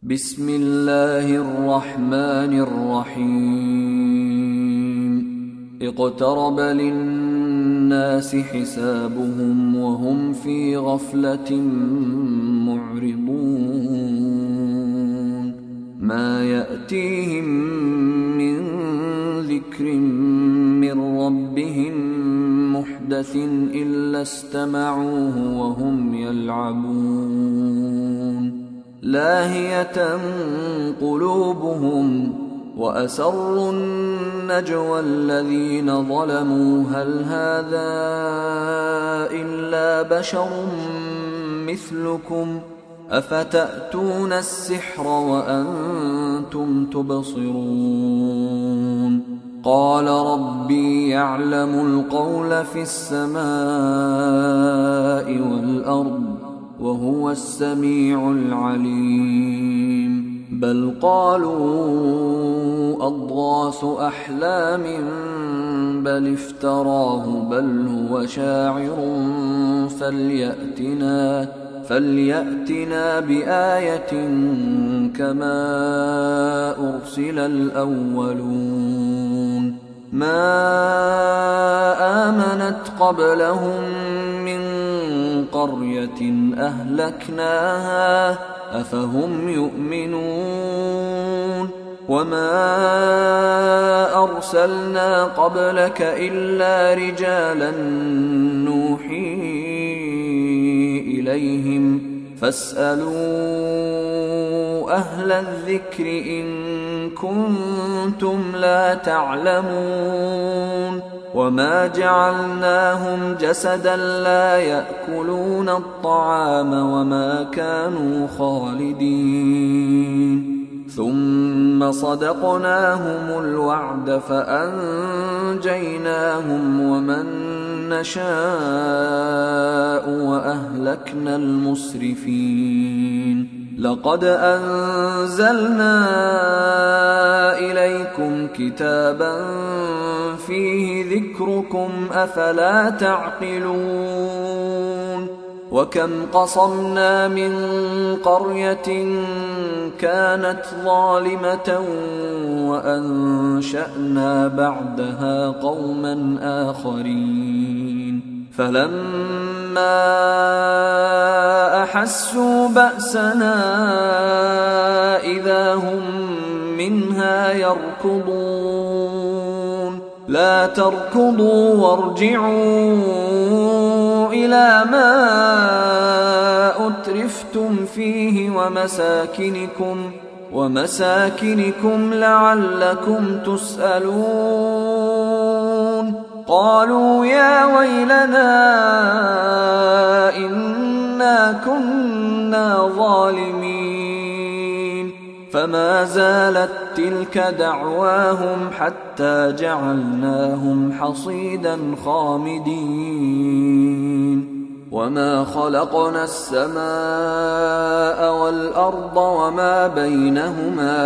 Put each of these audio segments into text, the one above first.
بسم الله الرحمن الرحيم اقترب للناس حسابهم وهم في غفلة معرضون ما يأتيهم من ذكر من ربهم محدث إلا استمعوه وهم يلعبون لاهية قلوبهم وأسروا النجوى الذين ظلموا هل هذا إلا بشر مثلكم أفتأتون السحر وأنتم تبصرون قال ربي يعلم القول في السماء والأرض وهو السميع العليم بل قالوا أضغاث أحلام بل افتراه بل هو شاعر فليأتنا بآية كما أرسل الأولون ما آمنت قبلهم من قرية أهلكناها أفهم يؤمنون وما أرسلنا قبلك إلا رجالا نوحي إليهم فاسألوا أهل الذكر إن كنتم لا تعلمون وما جعلناهم جسدا لا يأكلون الطعام وما كانوا خالدين ثم صدقناهم الوعد فأنجيناهم ومن نشاء وأهلكنا المسرفين لقد أنزلنا إليكم كتابا فيه ذكركم أفلا تعقلون وكم قصمنا من قرية كانت ظالمة وأنشأنا بعدها قوما آخرين فلما أحسوا بأسنا إذا هم منها يركضون لا تركضوا وارجعوا إلى ما أترفتم فيه ومساكنكم لعلكم تسألون قالوا يا ويلنا إنا كنا ظالمين فما زالت تلك دعواهم حتى جعلناهم حصيدا خامدين وما خلقنا السماء والأرض وما بينهما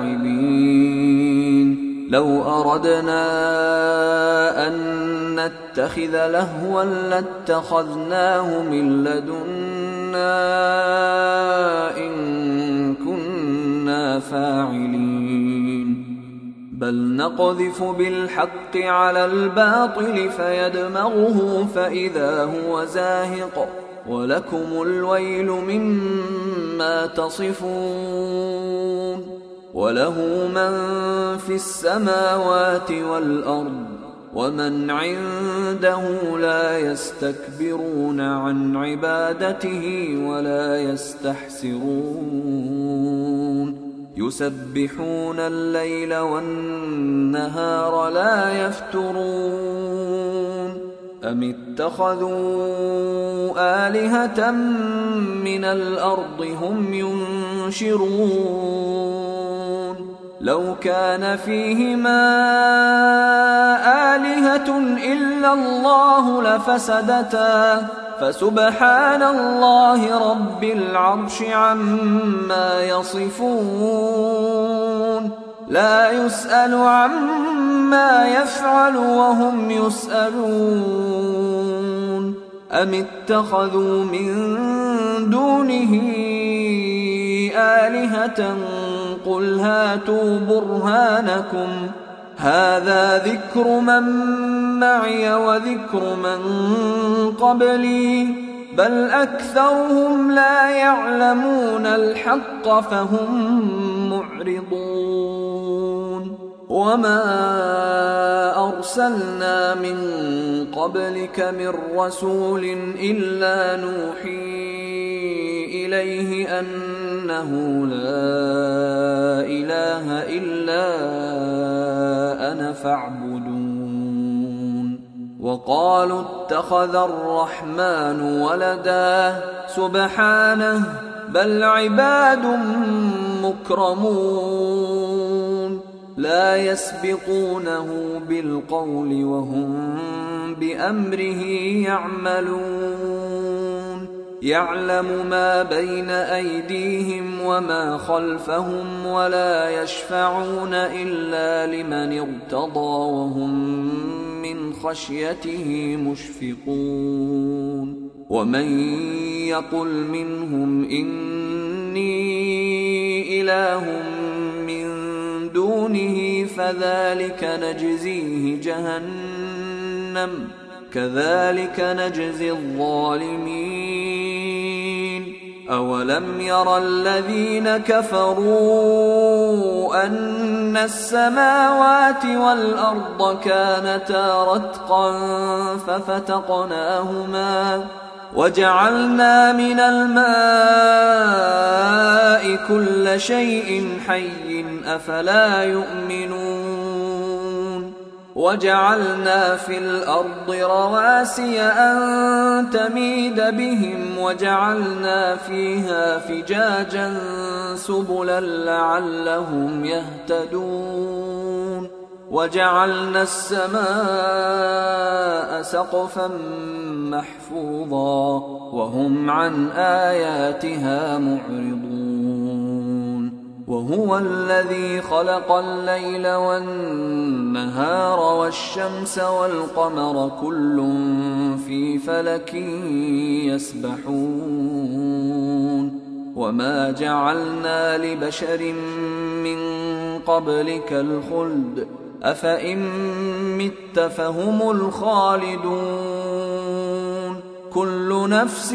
لاعبين لو أردنا أن نتخذ لهوا لاتخذناه من لدنا إن كنا فاعلين بل نقذف بالحق على الباطل فيدمغه فإذا هو زاهق ولكم الويل مما تصفون وله من في السماوات والأرض ومن عنده لا يستكبرون عن عبادته ولا يستحسرون يسبحون الليل والنهار لا يفترون أم اتخذوا آلهة من الأرض هم ينشرون لو كان فيهما آلهة إلا الله لفسدتا فسبحان الله رب العرش عما يصفون لا يسأل عما يفعل وهم يسألون أم اتخذوا من دونه آلهة قل هاتوا برهانكم هذا ذكر من معي وذكر من قبلي بل أكثرهم لا يعلمون الحق فهم معرضون وما أرسلنا من قبلك من رسول إلا نوحي إليه أنه لا إله إلا أنا فاعبدون وقالوا اتخذ الرحمن ولدا سبحانه بل عباد مكرمون لا يسبقونه بالقول وهم بأمره يعملون يعلم ما بين أيديهم وما خلفهم ولا يشفعون إلا لمن ارتضى وهم من خشيته مشفقون ومن يقل منهم إني إله من دونه فذلك نجزيه جهنم كذلك نجزي الظالمين أولم ير الذين كفروا أن السماوات والأرض كانتا رتقا ففتقناهما وجعلنا من الماء كل شيء حي أفلا يؤمنون وجعلنا في الأرض رواسي أن تميد بهم وجعلنا فيها فجاجا سبلا لعلهم يهتدون وجعلنا السماء سقفا محفوظا وهم عن آياتها معرضون وهو الذي خلق الليل والنهار والشمس والقمر كل في فلك يسبحون وما جعلنا لبشر من قبلك الخلد أفإن مت فهم الخالدون كل نفس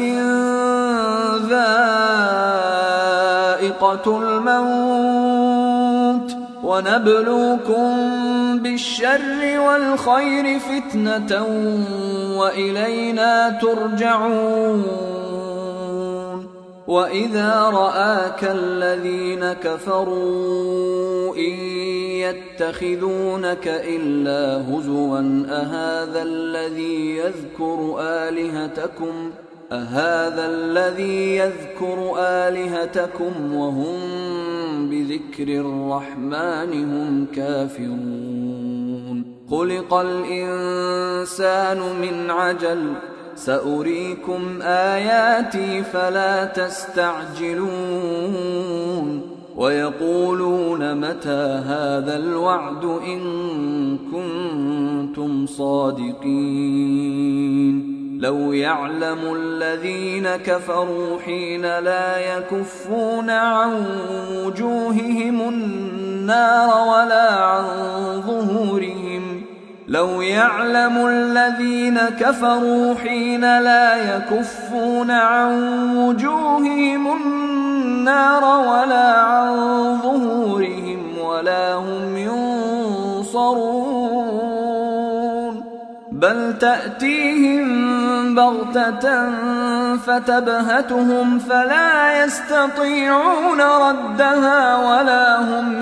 ذائقة الموت ونبلوكم بالشر والخير فتنة وإلينا ترجعون وإذا رآك الذين كفروا إن يتخذونك إلا هزوا أهذا الذي يذكر آلهتكم وهم بذكر الرحمن هم كافرون خلق الإنسان من عجل سأريكم آياتي فلا تستعجلون ويقولون متى هذا الوعد إن كنتم صادقين لو يعلم الذين كفروا حين لا يكفون عن وجوههم النار ولا عن ظهورهم لو يعلم الذين كفروا حين لا يكفون عن وجوههم النار ولا عن ظهورهم ولا هم ينصرون بل تأتيهم بغتة فتبهتهم فلا يستطيعون ردها ولا هم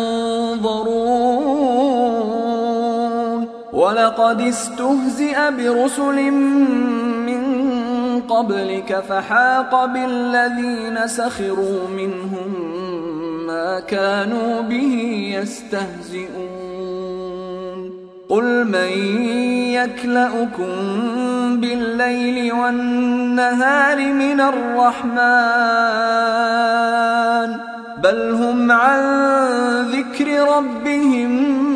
ينظرون ولقد استهزئ برسل من قبلك فحاق بالذين سخروا منهم ما كانوا به يستهزئون قل من يكلؤكم بالليل والنهار من الرحمن بل هم عن ذكر ربهم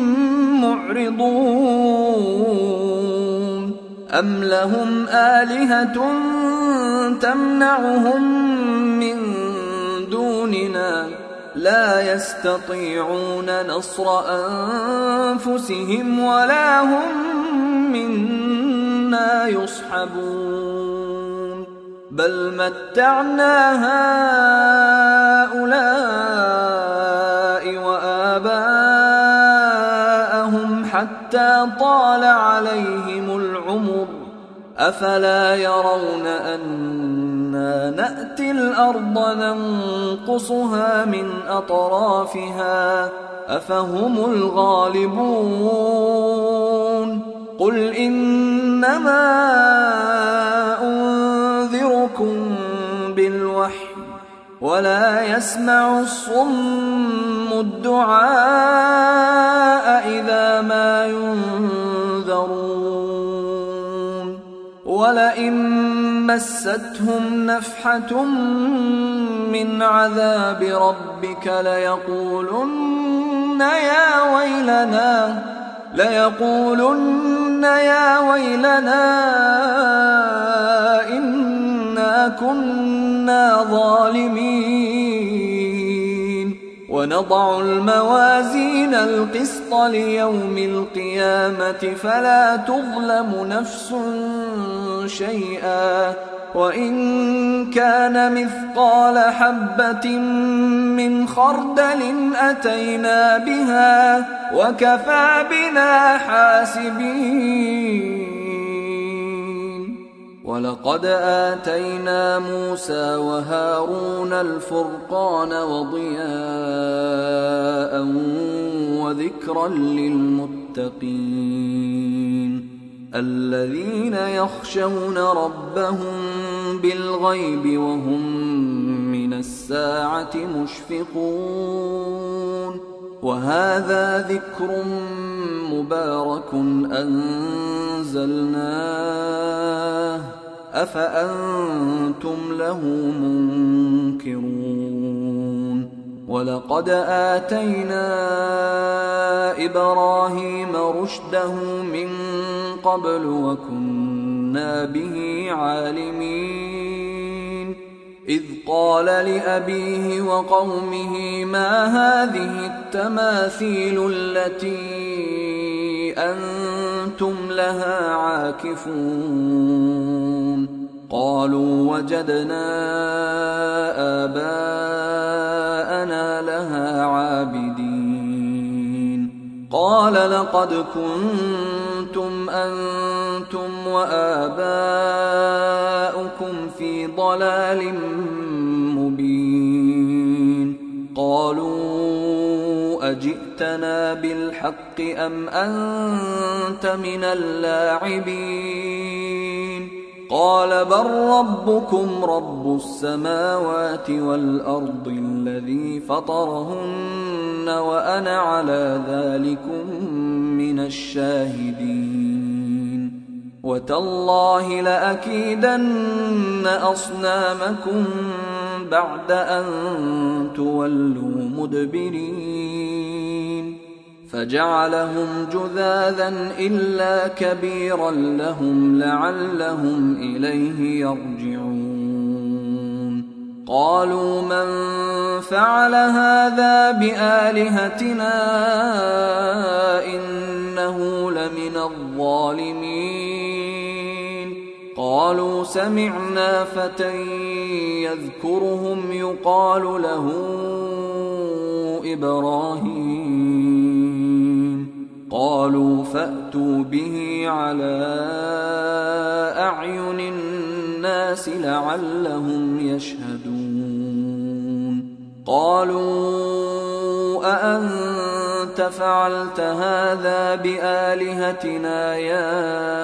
معرضون أم لهم آلهة تمنعهم من دون دوننا لا يستطيعون نصر أنفسهم ولا هم منا يصحبون بل متعنا هؤلاء وآباءهم حتى طال عليهم العمر أفلا يرون أنا نأتي الأرض ننقصها من أطرافها أفهم الغالبون قل إنما أنذركم بالوحي ولا يسمع الصم الدعاء إذا ما ينذرون ولئن مستهم نفحة من عذاب ربك ليقولن يا ويلنا إنا كنا ظالمين ونضع الموازين القسط ليوم القيامة فلا تظلم نفس شيئا وإن كان مثقال حبة من خردل أتينا بها وكفى بنا حاسبين ولقد آتينا موسى وهارون الفرقان وضياء وذكرا للمتقين الذين يخشون ربهم بالغيب وهم من الساعة مشفقون وهذا ذكر مبارك أنزلناه أفأنتم له منكرون ولقد آتينا إبراهيم رشده من قبل وكنا به عالمين إذ قال لأبيه وقومه ما هذه التماثيل التي أنتم لها عاكفون قالوا وجدنا آباءنا لها عابدين قال لقد كنتم أنتم وآباؤكم في ضلال مبين قالوا أجئتنا بالحق أم أنت من اللاعبين قال بل ربكم رب السماوات والأرض الذي فطرهن وأنا على ذلكم من الشاهدين وتالله لأكيدن أصنامكم بعد أن تولوا مدبرين فجعلهم جذاذا إلا كبيرا لهم لعلهم إليه يرجعون قالوا من فعل هذا بآلهتنا إنه لمن الظالمين قالوا سمعنا فتى يذكرهم يقال له إبراهيم قالوا فأتوا به على أعين الناس لعلهم يشهدون قالوا أأنت فعلت هذا بآلهتنا يا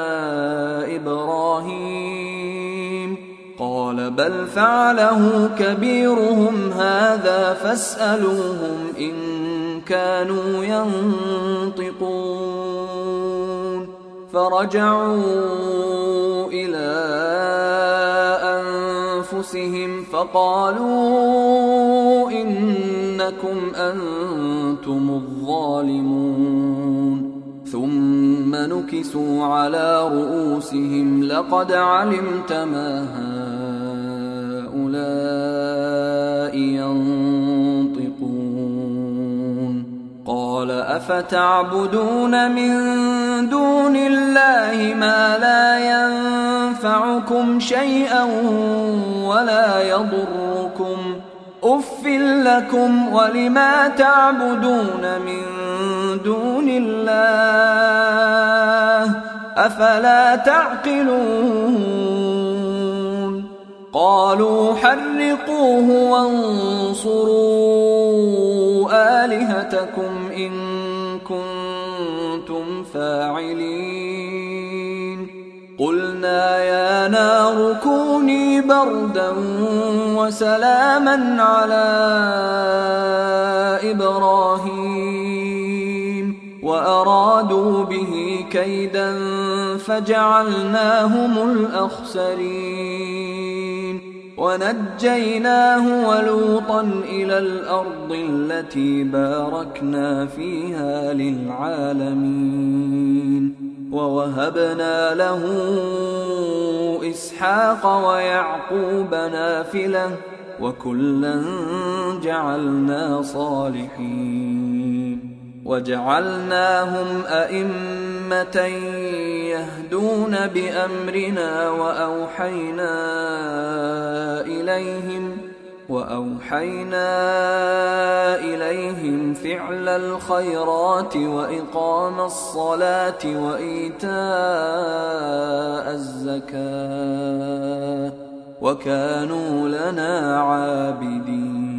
إبراهيم قال بل فعله كبيرهم هذا فاسألوهم إن كانوا ينطقون فرجعوا إلى أنفسهم فقالوا إنكم أنتم الظالمون ثم نكسوا على رؤوسهم لقد علمت ما هؤلاء ينطقون قال أفتعبدون من دون الله ما لا ينفعكم شيئا ولا يضركم أف لكم ولما تعبدون من دون الله أفلا تعقلون قالوا حرقوه وانصروا آلهتكم إن كنتم فاعلين قلنا يا نار كوني بردا وسلاما على إبراهيم وأرادوا به كيدا فجعلناهم الأخسرين ونجيناه ولوطا إلى الأرض التي باركنا فيها للعالمين ووهبنا له إسحاق ويعقوب نافلة وكلا جعلنا صالحين وجعلناهم أئمة يهدون بأمرنا وأوحينا إليهم فعل الخيرات وإقام الصلاة وإيتاء الزكاة وكانوا لنا عابدين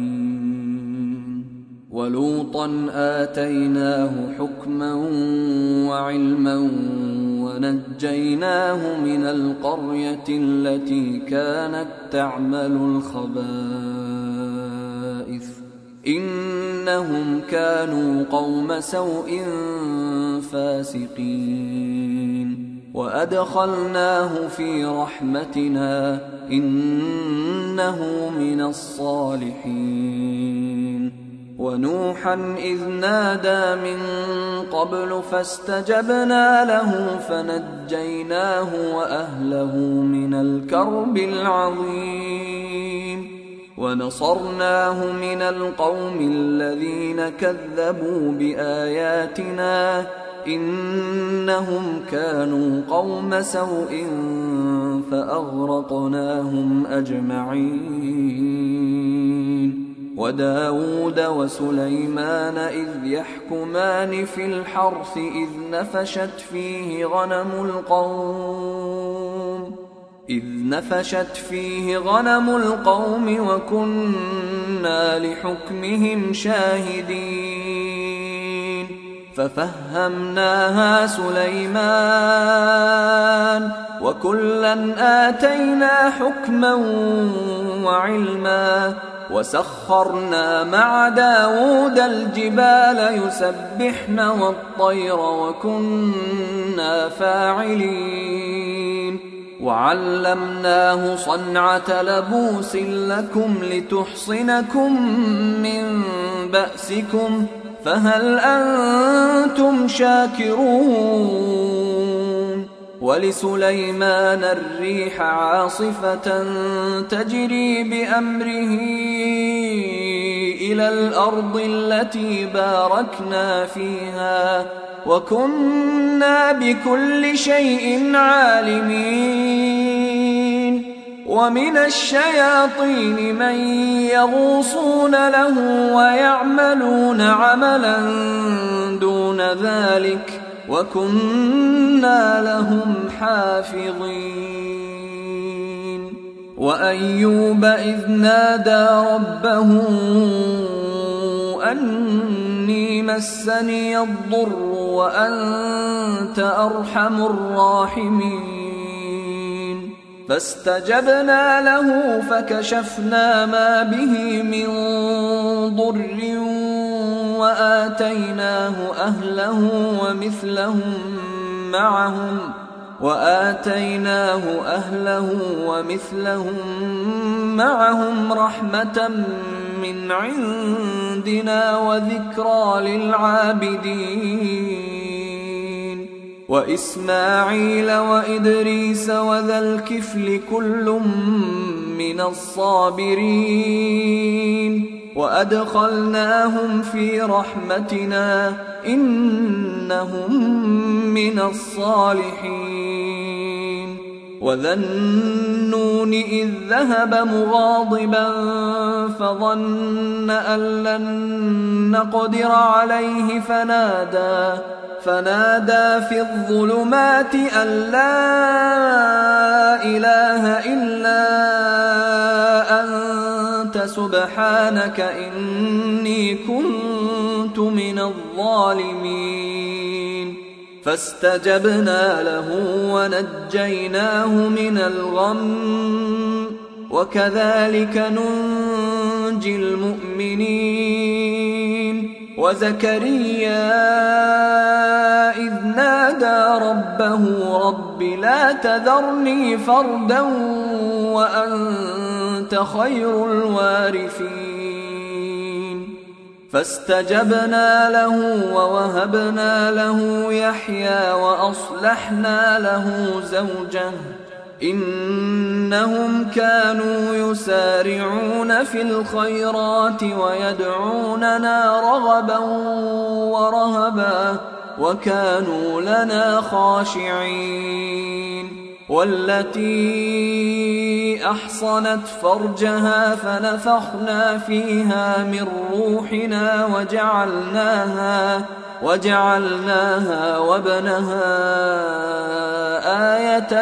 ولوطا آتيناه حكما وعلما ونجيناه من القرية التي كانت تعمل الخبائث إنهم كانوا قوم سوء فاسقين وأدخلناه في رحمتنا إنه من الصالحين ونوحا إذ نادى من قبل فاستجبنا له فنجيناه وأهله من الكرب العظيم ونصرناه من القوم الذين كذبوا بآياتنا إنهم كانوا قوم سوء فأغرقناهم أجمعين وداود وسليمان إذ يحكمان في الحرث إذ نفشت فيه غنم القوم وكنا لحكمهم شاهدين ففهمناها سليمان وكلا آتينا حكما وعلما وسخرنا مع داود الجبال يسبحن والطير وكنا فاعلين وعلمناه صنعة لبوس لكم لتحصنكم من بأسكم فهل أنتم شاكرون ولسليمان الريح عاصفة تجري بأمره إلى الأرض التي باركنا فيها وكنا بكل شيء عالمين ومن الشياطين من يغوصون له ويعملون عملا دون ذلك وكنا لهم حافظين وأيوب إذ نادى ربه أني مسني الضر وأنت أرحم الراحمين فاستجبنا له فكشفنا ما به من ضر وآتيناه أهله ومثلهم معهم رحمة من عندنا وذكرى للعابدين وإسماعيل وإدريس وذا الكفل كل من الصابرين وأدخلناهم في رحمتنا إنهم من الصالحين. وذا النون إذ ذهب مغاضبا فظن أن لن نقدر عليه فنادى في الظلمات أن لا إله إلا أنت سبحانك إني كنت من الظالمين. فاستجبنا له ونجيناه من الغم وكذلك ننجي المؤمنين. وزكريا إذ نادى ربه رب لا تذرني فردا وأنت خير الوارثين. فاستجبنا له ووهبنا له يحيى وأصلحنا له زوجه إنهم كانوا يسارعون في الخيرات ويدعوننا رغبا ورهبا وكانوا لنا خاشعين. والتي أحصنت فرجها فنفخنا فيها من روحنا وجعلناها وابنها آية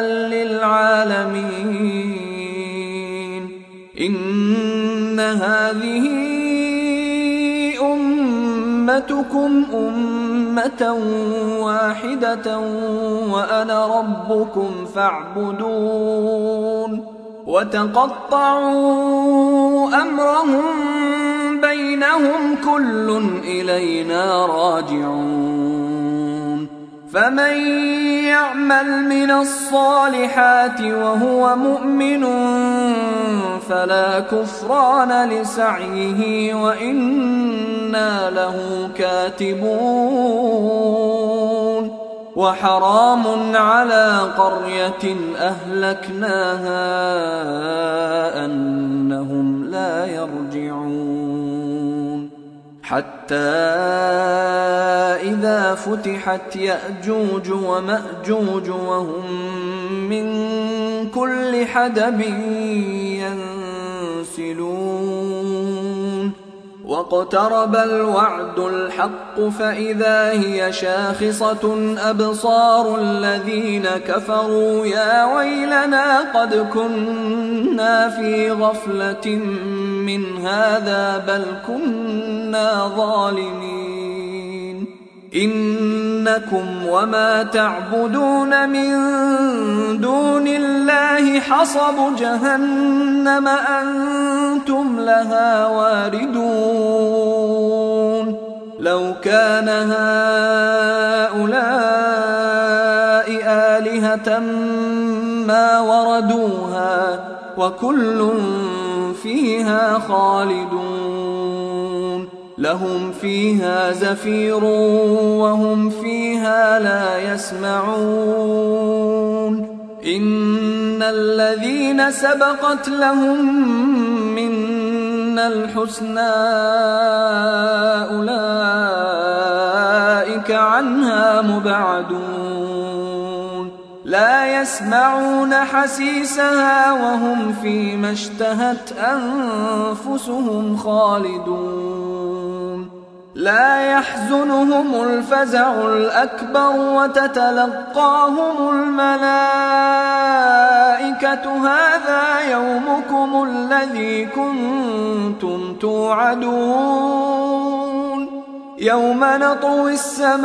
للعالمين. إن هذه أمتكم أمة واحدة وأنا ربكم فاعبدون. وتقطعوا أمرهم بينهم كل إلينا راجعون. فمن يعمل من الصالحات وهو مؤمن فلا كفران لسعيه وإنا له كاتبون. وحرام على قرية أهلكناها أنهم لا يرجعون. حتى إذا فتحت يأجوج ومأجوج وهم من كل حدب ينسلون. واقترب الوعد الحق فإذا هي شاخصة أبصار الذين كفروا يا ويلنا قد كنا في غفلة من هذا بل كنا ظالمين. إنكم وما تعبدون من دون الله حصب جهنم أنتم لها واردون. لو كان هؤلاء آلهة ما وردوها وكل فيها خالدون. لهم فيها زفير وهم فيها لا يسمعون. إن الذين سبقت لهم منا الحسنى أولئك عنها مبعدون. لا يسمعون حسيسها وهم فيما اشتهت أنفسهم خالدون. لا يحزنهم الفزع الأكبر وتتلقاهم الملائكة هذا يومكم الذي كنتم توعدون. يوم نطوي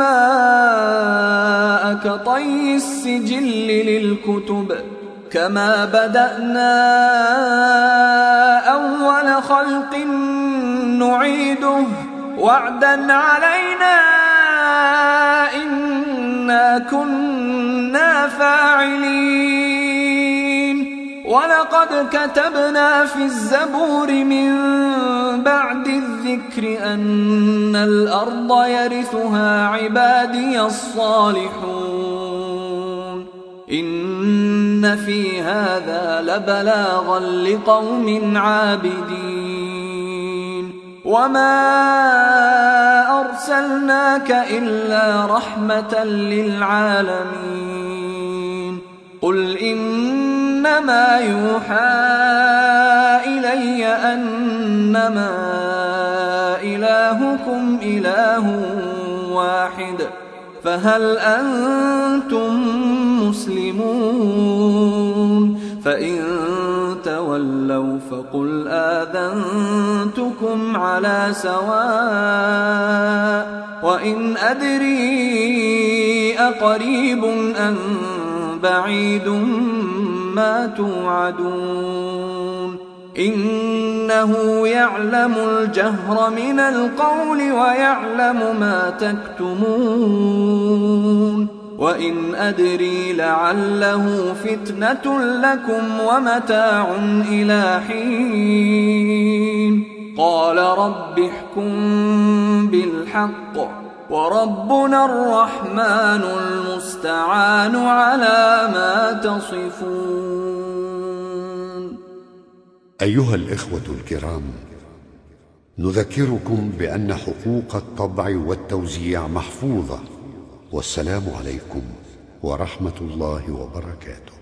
السماء كطي السجل للكتب كما بدأنا أول خلق نعيده وعدا علينا إنا كنا فاعلين. ولقد كتبنا في الزبور من بعد الذكر أن الأرض يرثها عبادي الصالحون. إن في هذا لبلاغا لقوم عابدين. وما أرسلناك إلا رحمة للعالمين قل إنما يوحى إلي أنما إلهكم إله واحد فهل أنتم مسلمون فإن تولوا فقل آذنتكم على سواء وإن أدري أقريب أم بعيد ما توعدون إنه يعلم الجهر من القول ويعلم ما تكتمون وإن أدري لعله فتنة لكم ومتاع إلى حين قال رب احكم بالحق وربنا الرحمن المستعان على ما تصفون. أيها الإخوة الكرام، نذكركم بأن حقوق الطبع والتوزيع محفوظة. والسلام عليكم ورحمة الله وبركاته.